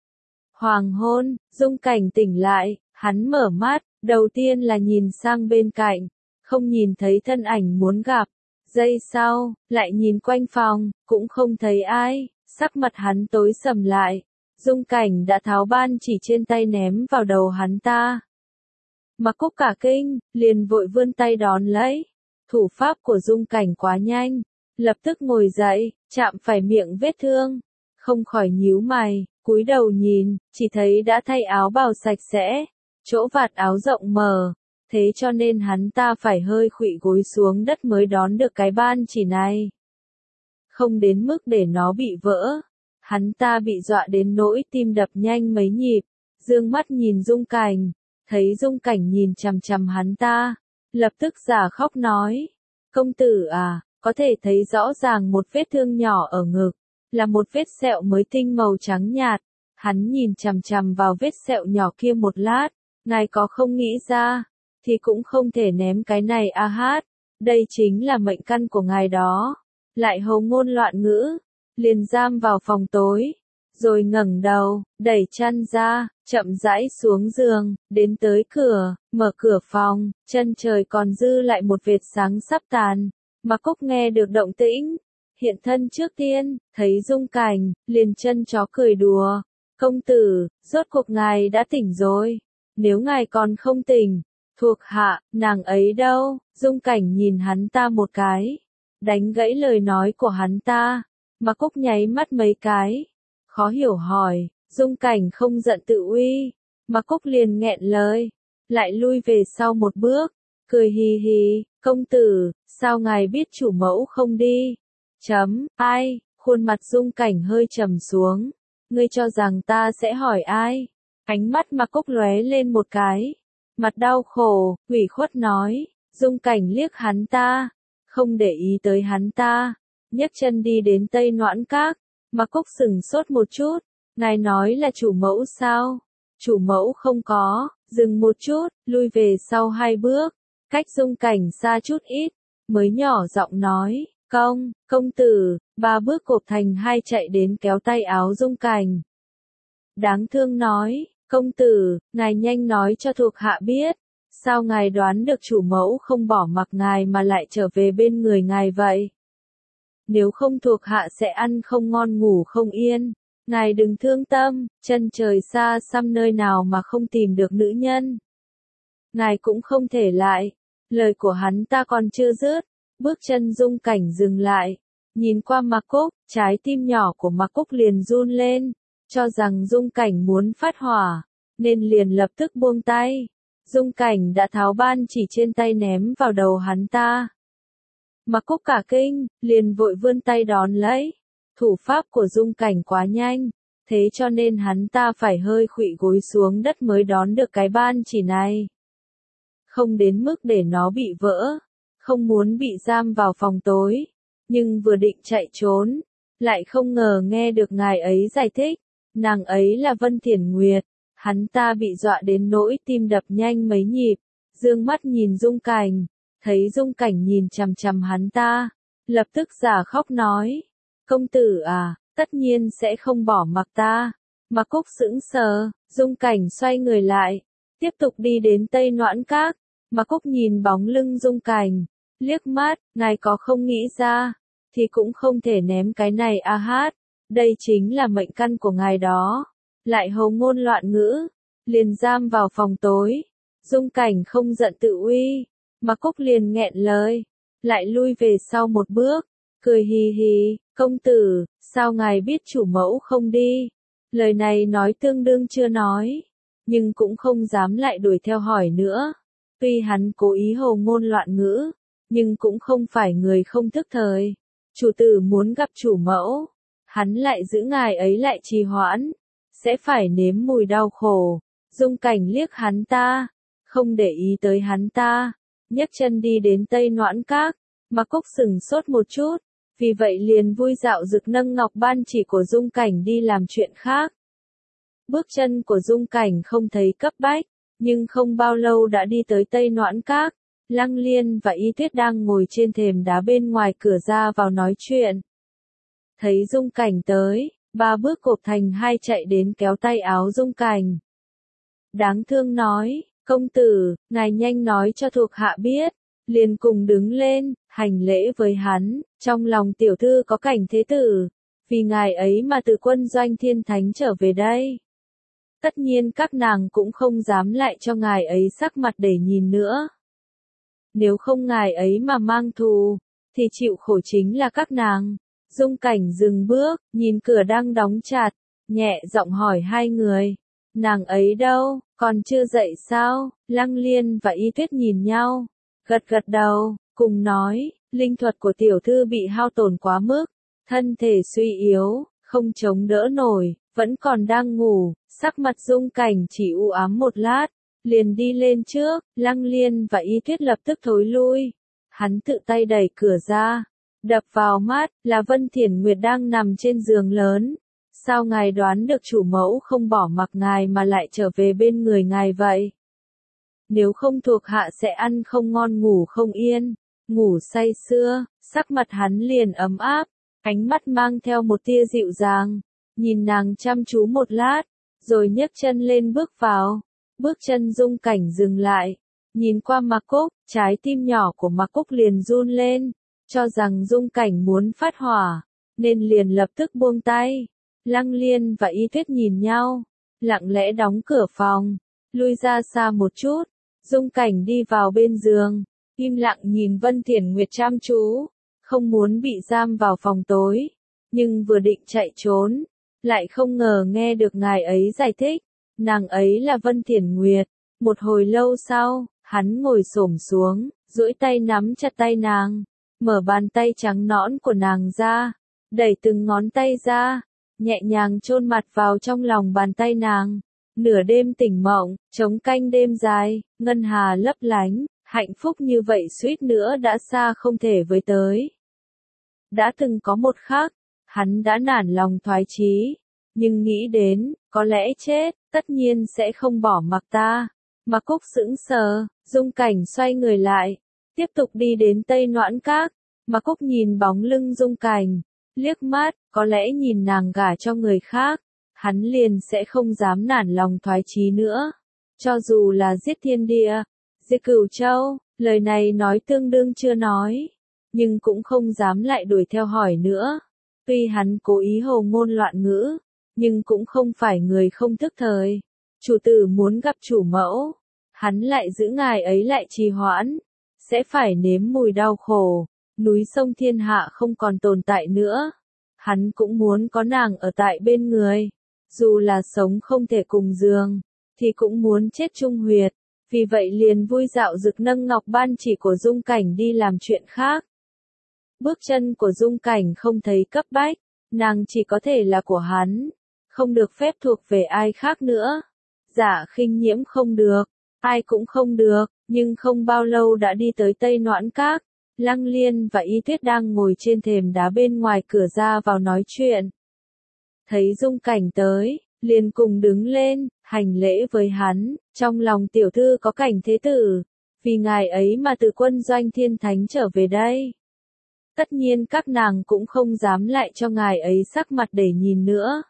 Hoàng hôn, Dung Cảnh tỉnh lại, hắn mở mắt, đầu tiên là nhìn sang bên cạnh, không nhìn thấy thân ảnh muốn gặp. Giây sau, lại nhìn quanh phòng, cũng không thấy ai, sắc mặt hắn tối sầm lại. Dung Cảnh đã tháo ban chỉ trên tay ném vào đầu hắn ta. Mạc Cúc cả kinh, liền vội vươn tay đón lấy. Thủ pháp của Dung Cảnh quá nhanh, lập tức ngồi dậy, chạm phải miệng vết thương, không khỏi nhíu mày, cúi đầu nhìn, chỉ thấy đã thay áo bào sạch sẽ, chỗ vạt áo rộng mở. Thế cho nên hắn ta phải hơi khuỵu gối xuống đất mới đón được cái ban chỉ này. Không đến mức để nó bị vỡ. Hắn ta bị dọa đến nỗi tim đập nhanh mấy nhịp. Dương mắt nhìn Dung Cảnh. Thấy Dung Cảnh nhìn chằm chằm hắn ta. Lập tức giả khóc nói. Công tử à, có thể thấy rõ ràng một vết thương nhỏ ở ngực. Là một vết sẹo mới tinh màu trắng nhạt. Hắn nhìn chằm chằm vào vết sẹo nhỏ kia một lát. Ngài có không nghĩ ra? Thì cũng không thể ném cái này a hát, đây chính là mệnh căn của ngài đó. Lại hầu ngôn loạn ngữ, liền giam vào phòng tối, rồi ngẩng đầu, đẩy chăn ra, chậm rãi xuống giường, đến tới cửa, mở cửa phòng, chân trời còn dư lại một vệt sáng sắp tàn. Mạc Cúc nghe được động tĩnh, hiện thân trước tiên, thấy Dung Cảnh, liền chân chó cười đùa. Công tử, rốt cuộc ngài đã tỉnh rồi, nếu ngài còn không tỉnh. Thuộc hạ, nàng ấy đâu? Dung Cảnh nhìn hắn ta một cái, đánh gãy lời nói của hắn ta. Mạc Cúc nháy mắt mấy cái, khó hiểu hỏi, Dung Cảnh không giận tự uy. Mạc Cúc liền nghẹn lời, lại lui về sau một bước, cười hì hì, công tử, sao ngài biết chủ mẫu không đi? Ai, khuôn mặt Dung Cảnh hơi trầm xuống, ngươi cho rằng ta sẽ hỏi ai? Ánh mắt Mạc Cúc lóe lên một cái. Mặt đau khổ, ủy khuất nói, Dung Cảnh liếc hắn ta, không để ý tới hắn ta, nhấc chân đi đến Tây Noãn Các. Mạc Cúc sửng sốt một chút, ngài nói là chủ mẫu sao? Chủ mẫu không có, dừng một chút, lui về sau 2 bước, cách Dung Cảnh xa chút ít, mới nhỏ giọng nói, công tử, 3 bước cộp thành 2 chạy đến kéo tay áo Dung Cảnh. Đáng thương nói. Công tử, ngài nhanh nói cho thuộc hạ biết, sao ngài đoán được chủ mẫu không bỏ mặc ngài mà lại trở về bên người ngài vậy? Nếu không thuộc hạ sẽ ăn không ngon ngủ không yên, ngài đừng thương tâm, chân trời xa xăm nơi nào mà không tìm được nữ nhân. Ngài cũng không thể lại, lời của hắn ta còn chưa dứt, bước chân Dung Cảnh dừng lại, nhìn qua Mạc Cúc, trái tim nhỏ của Mạc Cúc liền run lên. Cho rằng Dung Cảnh muốn phát hỏa, nên liền lập tức buông tay. Dung Cảnh đã tháo ban chỉ trên tay ném vào đầu hắn ta. Mạc Cúc cả kinh, liền vội vươn tay đón lấy. Thủ pháp của Dung Cảnh quá nhanh, thế cho nên hắn ta phải hơi khuỵu gối xuống đất mới đón được cái ban chỉ này. Không đến mức để nó bị vỡ, không muốn bị giam vào phòng tối, nhưng vừa định chạy trốn, lại không ngờ nghe được ngài ấy giải thích. Nàng ấy là Vân Thiển Nguyệt, hắn ta bị dọa đến nỗi tim đập nhanh mấy nhịp, dương mắt nhìn Dung Cảnh, thấy Dung Cảnh nhìn chằm chằm hắn ta, lập tức giả khóc nói, công tử à, tất nhiên sẽ không bỏ mặc ta. Mạc Cúc sững sờ, Dung Cảnh xoay người lại, tiếp tục đi đến Tây Noãn Các. Mạc Cúc nhìn bóng lưng Dung Cảnh, liếc mắt, ngài có không nghĩ ra, thì cũng không thể ném cái này a hát. Đây chính là mệnh căn của ngài đó. Lại hồ ngôn loạn ngữ, liền giam vào phòng tối. Dung Cảnh không giận tự uy, mà Cúc liền nghẹn lời, lại lui về sau một bước, cười hì hì, công tử, sao ngài biết chủ mẫu không đi? Lời này nói tương đương chưa nói, nhưng cũng không dám lại đuổi theo hỏi nữa. Tuy hắn cố ý hồ ngôn loạn ngữ, nhưng cũng không phải người không thức thời. Chủ tử muốn gặp chủ mẫu, hắn lại giữ ngài ấy lại trì hoãn, sẽ phải nếm mùi đau khổ. Dung Cảnh liếc hắn ta, không để ý tới hắn ta, nhấc chân đi đến Tây Noãn Các, mà Cúc sừng sốt một chút, vì vậy liền vui dạo dực nâng ngọc ban chỉ của Dung Cảnh đi làm chuyện khác. Bước chân của Dung Cảnh không thấy cấp bách, nhưng không bao lâu đã đi tới Tây Noãn Các. Lăng Liên và Y Tuyết đang ngồi trên thềm đá bên ngoài cửa ra vào nói chuyện. Thấy Dung Cảnh tới, ba bước cộp thành hai chạy đến kéo tay áo Dung Cảnh. Đáng thương nói, công tử, ngài nhanh nói cho thuộc hạ biết, liền cùng đứng lên, hành lễ với hắn, trong lòng tiểu thư có Cảnh thế tử, vì ngài ấy mà từ quân doanh Thiên Thánh trở về đây. Tất nhiên các nàng cũng không dám lại cho ngài ấy sắc mặt để nhìn nữa. Nếu không ngài ấy mà mang thù, thì chịu khổ chính là các nàng. Dung Cảnh dừng bước, nhìn cửa đang đóng chặt, nhẹ giọng hỏi hai người. Nàng ấy đâu, còn chưa dậy sao? Lăng Liên và Y Tuyết nhìn nhau, gật gật đầu, cùng nói, linh thuật của tiểu thư bị hao tổn quá mức, thân thể suy yếu, không chống đỡ nổi, vẫn còn đang ngủ. Sắc mặt Dung Cảnh chỉ u ám một lát, liền đi lên trước. Lăng Liên và Y Tuyết lập tức thối lui. Hắn tự tay đẩy cửa ra, đập vào mắt là Vân Thiển Nguyệt đang nằm trên giường lớn. Sao ngài đoán được chủ mẫu không bỏ mặc ngài mà lại trở về bên người ngài vậy? Nếu không thuộc hạ sẽ ăn không ngon ngủ không yên, ngủ say sưa. Sắc mặt hắn liền ấm áp, ánh mắt mang theo một tia dịu dàng, nhìn nàng chăm chú một lát, rồi nhấc chân lên bước vào. Bước chân Dung Cảnh dừng lại, nhìn qua Mạc Cúc, trái tim nhỏ của Mạc Cúc liền run lên, cho rằng Dung Cảnh muốn phát hỏa, nên liền lập tức buông tay. Lăng Liên và Y Tuyết nhìn nhau, lặng lẽ đóng cửa phòng, lui ra xa một chút. Dung Cảnh đi vào bên giường, im lặng nhìn Vân Thiển Nguyệt chăm chú, không muốn bị giam vào phòng tối, nhưng vừa định chạy trốn, lại không ngờ nghe được ngài ấy giải thích, nàng ấy là Vân Thiển Nguyệt. Một hồi lâu sau, hắn ngồi xổm xuống, duỗi tay nắm chặt tay nàng, mở bàn tay trắng nõn của nàng ra, đẩy từng ngón tay ra, nhẹ nhàng chôn mặt vào trong lòng bàn tay nàng. Nửa đêm tỉnh mộng, trống canh đêm dài, ngân hà lấp lánh, hạnh phúc như vậy suýt nữa đã xa không thể với tới. Đã từng có một khắc, hắn đã nản lòng thoái chí, nhưng nghĩ đến, có lẽ chết, tất nhiên sẽ không bỏ mặc ta. Mà Cúc sững sờ, Dung Cảnh xoay người lại, tiếp tục đi đến Tây Noãn Các. Mà Cúc nhìn bóng lưng Dung Cảnh, liếc mắt, có lẽ nhìn nàng gả cho người khác, hắn liền sẽ không dám nản lòng thoái chí nữa. Cho dù là giết thiên địa, diệt Cửu Châu, lời này nói tương đương chưa nói, nhưng cũng không dám lại đuổi theo hỏi nữa. Tuy hắn cố ý hồ ngôn loạn ngữ, nhưng cũng không phải người không thức thời. Chủ tử muốn gặp chủ mẫu, hắn lại giữ ngài ấy lại trì hoãn, sẽ phải nếm mùi đau khổ. Núi sông thiên hạ không còn tồn tại nữa, hắn cũng muốn có nàng ở tại bên người. Dù là sống không thể cùng giường, thì cũng muốn chết chung huyệt. Vì vậy liền vui dạo dực nâng ngọc ban chỉ của Dung Cảnh đi làm chuyện khác. Bước chân của Dung Cảnh không thấy cấp bách, nàng chỉ có thể là của hắn, không được phép thuộc về ai khác nữa. Giả Khinh Nhiễm không được, ai cũng không được, nhưng không bao lâu đã đi tới Tây Noãn Các. Lăng Liên và Y Tuyết đang ngồi trên thềm đá bên ngoài cửa ra vào nói chuyện. Thấy Dung Cảnh tới, liền cùng đứng lên, hành lễ với hắn, trong lòng tiểu thư có Cảnh thế tử, vì ngài ấy mà từ quân doanh Thiên Thánh trở về đây. Tất nhiên các nàng cũng không dám lại cho ngài ấy sắc mặt để nhìn nữa.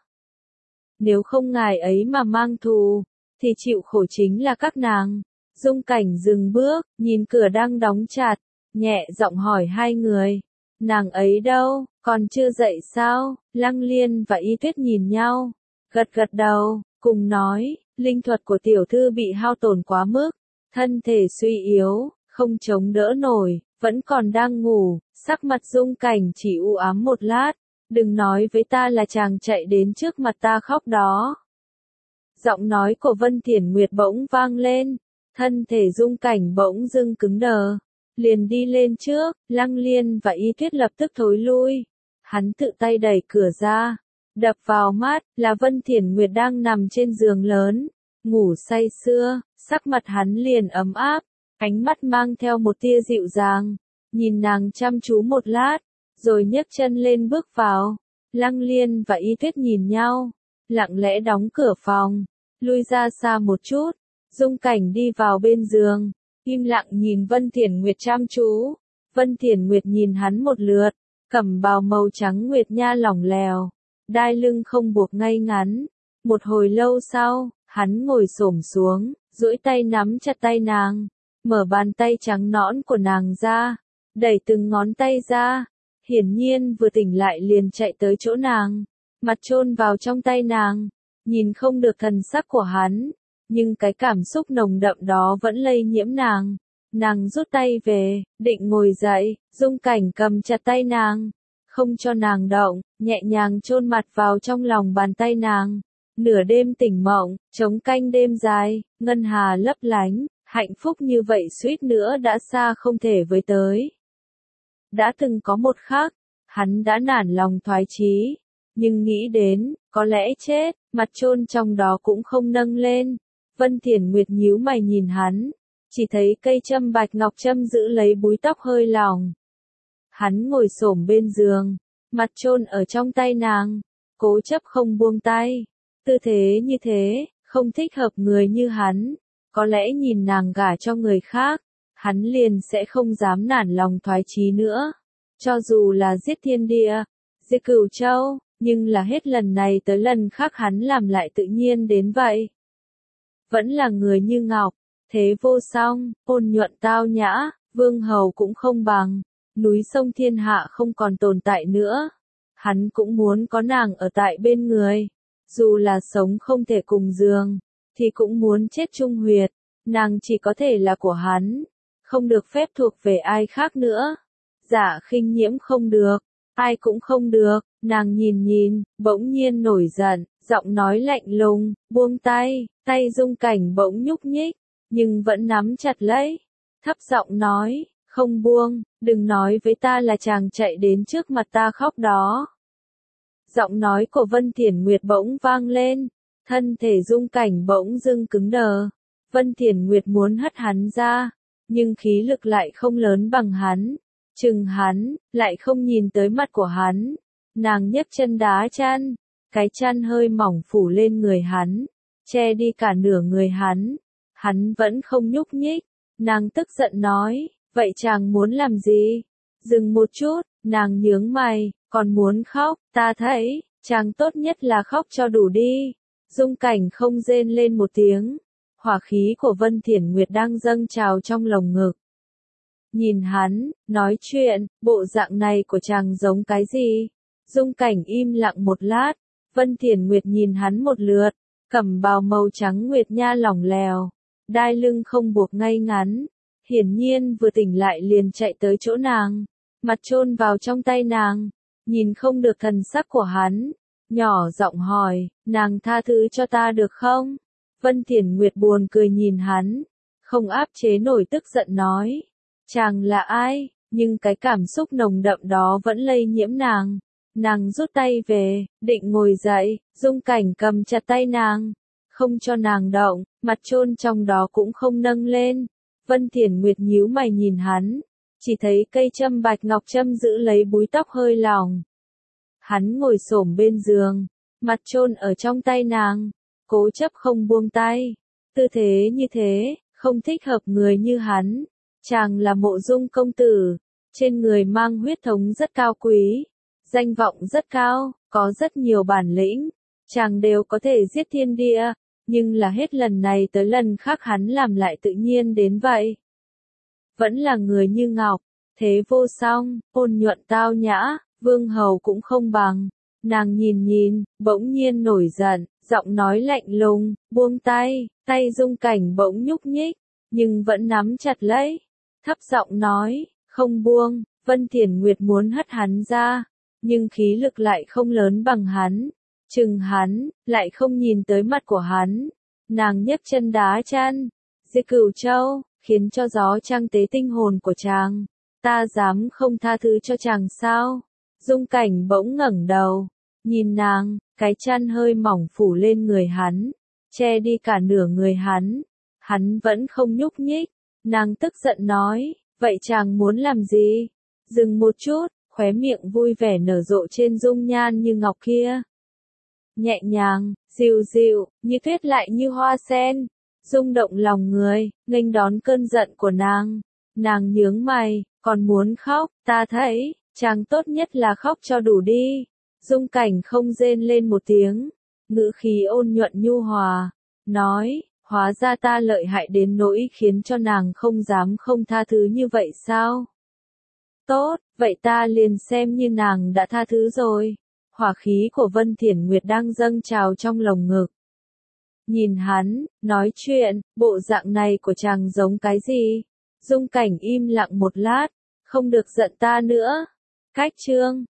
Nếu không ngài ấy mà mang thù, thì chịu khổ chính là các nàng. Dung Cảnh dừng bước, nhìn cửa đang đóng chặt, nhẹ giọng hỏi hai người. Nàng ấy đâu, Còn chưa dậy sao? Lăng Liên và Y Tuyết nhìn nhau, gật gật đầu, cùng nói, linh thuật của tiểu thư bị hao tổn quá mức, thân thể suy yếu, không chống đỡ nổi, vẫn còn đang ngủ, sắc mặt Dung Cảnh chỉ u ám một lát, đừng nói với ta là chàng chạy đến trước mặt ta khóc đó. Giọng nói của Vân Thiển Nguyệt bỗng vang lên, thân thể Dung Cảnh bỗng dưng cứng đờ, liền đi lên trước, Lăng Liên và Y Tuyết lập tức thối lui. Hắn tự tay đẩy cửa ra, đập vào mắt là Vân Thiển Nguyệt đang nằm trên giường lớn, ngủ say sưa, sắc mặt hắn liền ấm áp, ánh mắt mang theo một tia dịu dàng, nhìn nàng chăm chú một lát, rồi nhấc chân lên bước vào. Lăng Liên và Y Tuyết nhìn nhau, lặng lẽ đóng cửa phòng, lui ra xa một chút. Dung Cảnh đi vào bên giường, im lặng nhìn Vân Thiển Nguyệt chăm chú. Vân Thiển Nguyệt nhìn hắn một lượt, cẩm bào màu trắng nguyệt nha lỏng lẻo, đai lưng không buộc ngay ngắn. Một hồi lâu sau, hắn ngồi xổm xuống, duỗi tay nắm chặt tay nàng, mở bàn tay trắng nõn của nàng ra, đẩy từng ngón tay ra. Hiển nhiên vừa tỉnh lại liền chạy tới chỗ nàng, mặt chôn vào trong tay nàng, nhìn không được thần sắc của hắn, nhưng cái cảm xúc nồng đậm đó vẫn lây nhiễm nàng. Nàng rút tay về, định ngồi dậy, Dung Cảnh cầm chặt tay nàng, không cho nàng động, nhẹ nhàng chôn mặt vào trong lòng bàn tay nàng. Nửa đêm tỉnh mộng, trống canh đêm dài, ngân hà lấp lánh, hạnh phúc như vậy suýt nữa đã xa không thể với tới. Đã từng có một khắc, hắn đã nản lòng thoái chí, nhưng nghĩ đến, có lẽ chết, mặt chôn trong đó cũng không nâng lên. Vân Thiển Nguyệt nhíu mày nhìn hắn, chỉ thấy cây châm bạch ngọc châm giữ lấy búi tóc hơi lỏng. Hắn ngồi xổm bên giường, mặt chôn ở trong tay nàng, cố chấp không buông tay. Tư thế như thế, không thích hợp người như hắn, có lẽ nhìn nàng gả cho người khác, hắn liền sẽ không dám nản lòng thoái chí nữa. Cho dù là giết thiên địa, diệt cửu châu, nhưng là hết lần này tới lần khác hắn làm lại tự nhiên đến vậy. Vẫn là người như ngọc, thế vô song, ôn nhuận tao nhã, vương hầu cũng không bằng, núi sông thiên hạ không còn tồn tại nữa. Hắn cũng muốn có nàng ở tại bên người, dù là sống không thể cùng giường, thì cũng muốn chết chung huyệt, nàng chỉ có thể là của hắn, không được phép thuộc về ai khác nữa. Dạ Khinh Nhiễm không được, ai cũng không được, nàng nhìn nhìn, bỗng nhiên nổi giận, giọng nói lạnh lùng, buông tay, tay Dung Cảnh bỗng nhúc nhích, nhưng vẫn nắm chặt lấy, thấp giọng nói, không buông, đừng nói với ta là chàng chạy đến trước mặt ta khóc đó. Giọng nói của Vân Thiển Nguyệt bỗng vang lên, thân thể Dung Cảnh bỗng dưng cứng đờ. Vân Thiển Nguyệt muốn hất hắn ra, nhưng khí lực lại không lớn bằng hắn. Chừng hắn, lại không nhìn tới mặt của hắn. Nàng nhấc chân đá chăn, cái chăn hơi mỏng phủ lên người hắn, che đi cả nửa người hắn. Hắn vẫn không nhúc nhích, nàng tức giận nói, vậy chàng muốn làm gì? Dừng một chút, nàng nhướng mày, còn muốn khóc, ta thấy, chàng tốt nhất là khóc cho đủ đi. Dung Cảnh không rên lên một tiếng, hỏa khí của Vân Thiển Nguyệt đang dâng trào trong lồng ngực. Nhìn hắn, nói chuyện, bộ dạng này của chàng giống cái gì? Dung Cảnh im lặng một lát, Vân Thiển Nguyệt nhìn hắn một lượt, cẩm bào màu trắng nguyệt nha lỏng lẻo, đai lưng không buộc ngay ngắn, hiển nhiên vừa tỉnh lại liền chạy tới chỗ nàng, mặt chôn vào trong tay nàng, nhìn không được thần sắc của hắn, nhỏ giọng hỏi, nàng tha thứ cho ta được không? Vân Thiển Nguyệt buồn cười nhìn hắn, không áp chế nổi tức giận nói, chàng là ai? Nhưng cái cảm xúc nồng đậm đó vẫn lây nhiễm nàng. Nàng rút tay về, định ngồi dậy, Dung Cảnh cầm chặt tay nàng, không cho nàng động, mặt chôn trong đó cũng không nâng lên. Vân Thiển Nguyệt nhíu mày nhìn hắn, chỉ thấy cây châm bạch ngọc châm giữ lấy búi tóc hơi lỏng. Hắn ngồi xổm bên giường, mặt chôn ở trong tay nàng, cố chấp không buông tay. Tư thế như thế, không thích hợp người như hắn. Chàng là Mộ Dung công tử, trên người mang huyết thống rất cao quý, danh vọng rất cao, có rất nhiều bản lĩnh, chàng đều có thể giết thiên địa, nhưng là hết lần này tới lần khác hắn làm lại tự nhiên đến vậy. Vẫn là người như ngọc, thế vô song, ôn nhuận tao nhã, Vương hầu cũng không bằng. Nàng nhìn nhìn, bỗng nhiên nổi giận, giọng nói lạnh lùng, buông tay, tay Dung Cảnh bỗng nhúc nhích, nhưng vẫn nắm chặt lấy. Thấp giọng nói, không buông, Vân Thiển Nguyệt muốn hất hắn ra, nhưng khí lực lại không lớn bằng hắn. Chừng hắn, lại không nhìn tới mặt của hắn. Nàng nhấc chân đá chân, Diệt Cửu Châu, khiến cho gió trăng tế tinh hồn của chàng. Ta dám không tha thứ cho chàng sao? Dung Cảnh bỗng ngẩng đầu, nhìn nàng, cái chăn hơi mỏng phủ lên người hắn, che đi cả nửa người hắn. Hắn vẫn không nhúc nhích. Nàng tức giận nói, vậy chàng muốn làm gì? Dừng một chút, khóe miệng vui vẻ nở rộ trên dung nhan như ngọc kia. Nhẹ nhàng, dịu dịu, như tuyết lại như hoa sen, rung động lòng người, nghênh đón cơn giận của nàng. Nàng nhướng mày, còn muốn khóc, ta thấy, chàng tốt nhất là khóc cho đủ đi. Dung Cảnh không rên lên một tiếng, ngữ khí ôn nhuận nhu hòa, nói, hóa ra ta lợi hại đến nỗi khiến cho nàng không dám không tha thứ như vậy sao? Tốt, vậy ta liền xem như nàng đã tha thứ rồi. Hỏa khí của Vân Thiển Nguyệt đang dâng trào trong lồng ngực. Nhìn hắn, nói chuyện, bộ dạng này của chàng giống cái gì? Dung Cảnh im lặng một lát, không được giận ta nữa. Cách chương